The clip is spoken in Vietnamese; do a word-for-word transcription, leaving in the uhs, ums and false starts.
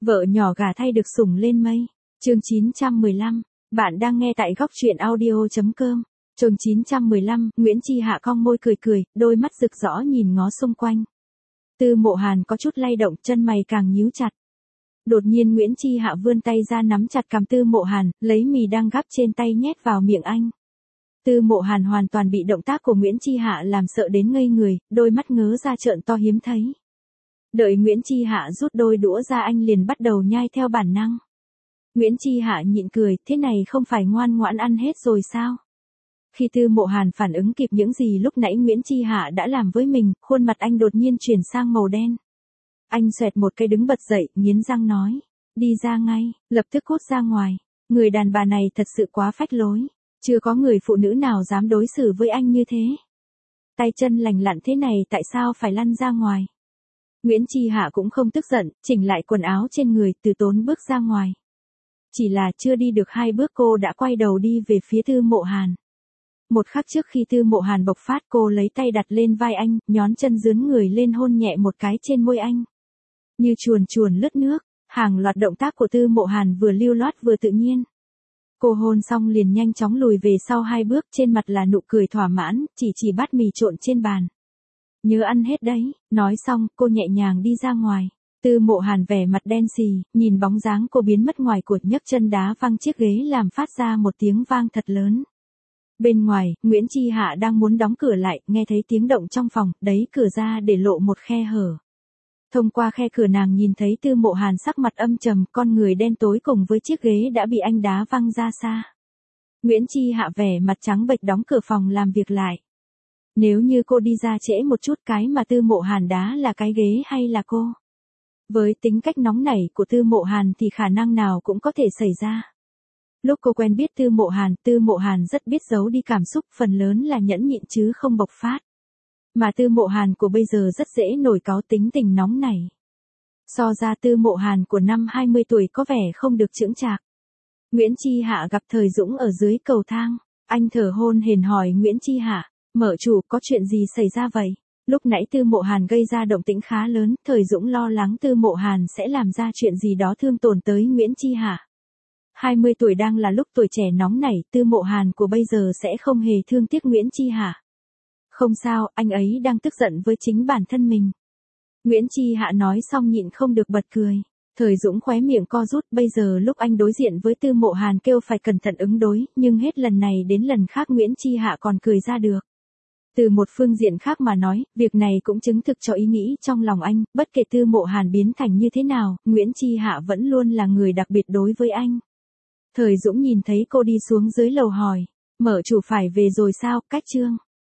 Vợ nhỏ gả thay được sủng lên mây. Chương chín trăm mười lăm. Bạn đang nghe tại góc truyện audio chấm com. Chương chín trăm mười lăm, Nguyễn Chi Hạ cong môi cười cười, đôi mắt rực rỡ nhìn ngó xung quanh. Tư Mộ Hàn có chút lay động, chân mày càng nhíu chặt. Đột nhiên Nguyễn Chi Hạ vươn tay ra nắm chặt cằm Tư Mộ Hàn, lấy mì đang gắp trên tay nhét vào miệng anh. Tư Mộ Hàn hoàn toàn bị động tác của Nguyễn Chi Hạ làm sợ đến ngây người, đôi mắt ngớ ra trợn to hiếm thấy. Đợi Nguyễn Chi Hạ rút đôi đũa ra anh liền bắt đầu nhai theo bản năng. Nguyễn Chi Hạ nhịn cười, thế này không phải ngoan ngoãn ăn hết rồi sao? Khi Tư Mộ Hàn phản ứng kịp những gì lúc nãy Nguyễn Chi Hạ đã làm với mình, khuôn mặt anh đột nhiên chuyển sang màu đen. Anh xoẹt một cái đứng bật dậy, nghiến răng nói. Đi ra ngay, lập tức cút ra ngoài. Người đàn bà này thật sự quá phách lối. Chưa có người phụ nữ nào dám đối xử với anh như thế. Tay chân lành lặn thế này tại sao phải lăn ra ngoài? Nguyễn Chi Hạ cũng không tức giận, chỉnh lại quần áo trên người, từ tốn bước ra ngoài. Chỉ là chưa đi được hai bước cô đã quay đầu đi về phía Tư Mộ Hàn. Một khắc trước khi Tư Mộ Hàn bộc phát, cô lấy tay đặt lên vai anh, nhón chân dướn người lên hôn nhẹ một cái trên môi anh. Như chuồn chuồn lướt nước, hàng loạt động tác của Tư Mộ Hàn vừa lưu loát vừa tự nhiên. Cô hôn xong liền nhanh chóng lùi về sau hai bước, trên mặt là nụ cười thỏa mãn, chỉ chỉ bát mì trộn trên bàn. Nhớ ăn hết đấy, nói xong, cô nhẹ nhàng đi ra ngoài. Tư Mộ Hàn vẻ mặt đen xì, nhìn bóng dáng cô biến mất ngoài cột, nhấc chân đá văng chiếc ghế làm phát ra một tiếng vang thật lớn. Bên ngoài, Nguyễn Chi Hạ đang muốn đóng cửa lại, nghe thấy tiếng động trong phòng, đẩy cửa ra để lộ một khe hở. Thông qua khe cửa nàng nhìn thấy Tư Mộ Hàn sắc mặt âm trầm, con người đen tối cùng với chiếc ghế đã bị anh đá văng ra xa. Nguyễn Chi Hạ vẻ mặt trắng bệch đóng cửa phòng làm việc lại. Nếu như cô đi ra trễ một chút, cái mà Tư Mộ Hàn đá là cái ghế hay là cô? Với tính cách nóng nảy của Tư Mộ Hàn thì khả năng nào cũng có thể xảy ra. Lúc cô quen biết Tư Mộ Hàn, Tư Mộ Hàn rất biết giấu đi cảm xúc, phần lớn là nhẫn nhịn chứ không bộc phát. Mà Tư Mộ Hàn của bây giờ rất dễ nổi cáu, tính tình nóng nảy. So ra Tư Mộ Hàn của năm hai mươi tuổi có vẻ không được chững chạc. Nguyễn Chi Hạ gặp Thời Dũng ở dưới cầu thang. Anh thở hổn hển hỏi Nguyễn Chi Hạ, mở chủ, có chuyện gì xảy ra vậy? Lúc nãy Tư Mộ Hàn gây ra động tĩnh khá lớn, Thời Dũng lo lắng Tư Mộ Hàn sẽ làm ra chuyện gì đó thương tổn tới Nguyễn Chi Hạ. hai mươi tuổi đang là lúc tuổi trẻ nóng nảy, Tư Mộ Hàn của bây giờ sẽ không hề thương tiếc Nguyễn Chi Hạ. Không sao, anh ấy đang tức giận với chính bản thân mình. Nguyễn Chi Hạ nói xong nhịn không được bật cười. Thời Dũng khóe miệng co rút, bây giờ lúc anh đối diện với Tư Mộ Hàn kêu phải cẩn thận ứng đối, nhưng hết lần này đến lần khác Nguyễn Chi Hạ còn cười ra được. Từ một phương diện khác mà nói, việc này cũng chứng thực cho ý nghĩ trong lòng anh, bất kể Tư Mộ Hàn biến thành như thế nào, Nguyễn Chi Hạ vẫn luôn là người đặc biệt đối với anh. Thời Dũng nhìn thấy cô đi xuống dưới lầu hỏi, mở chủ phải về rồi sao, cách chương.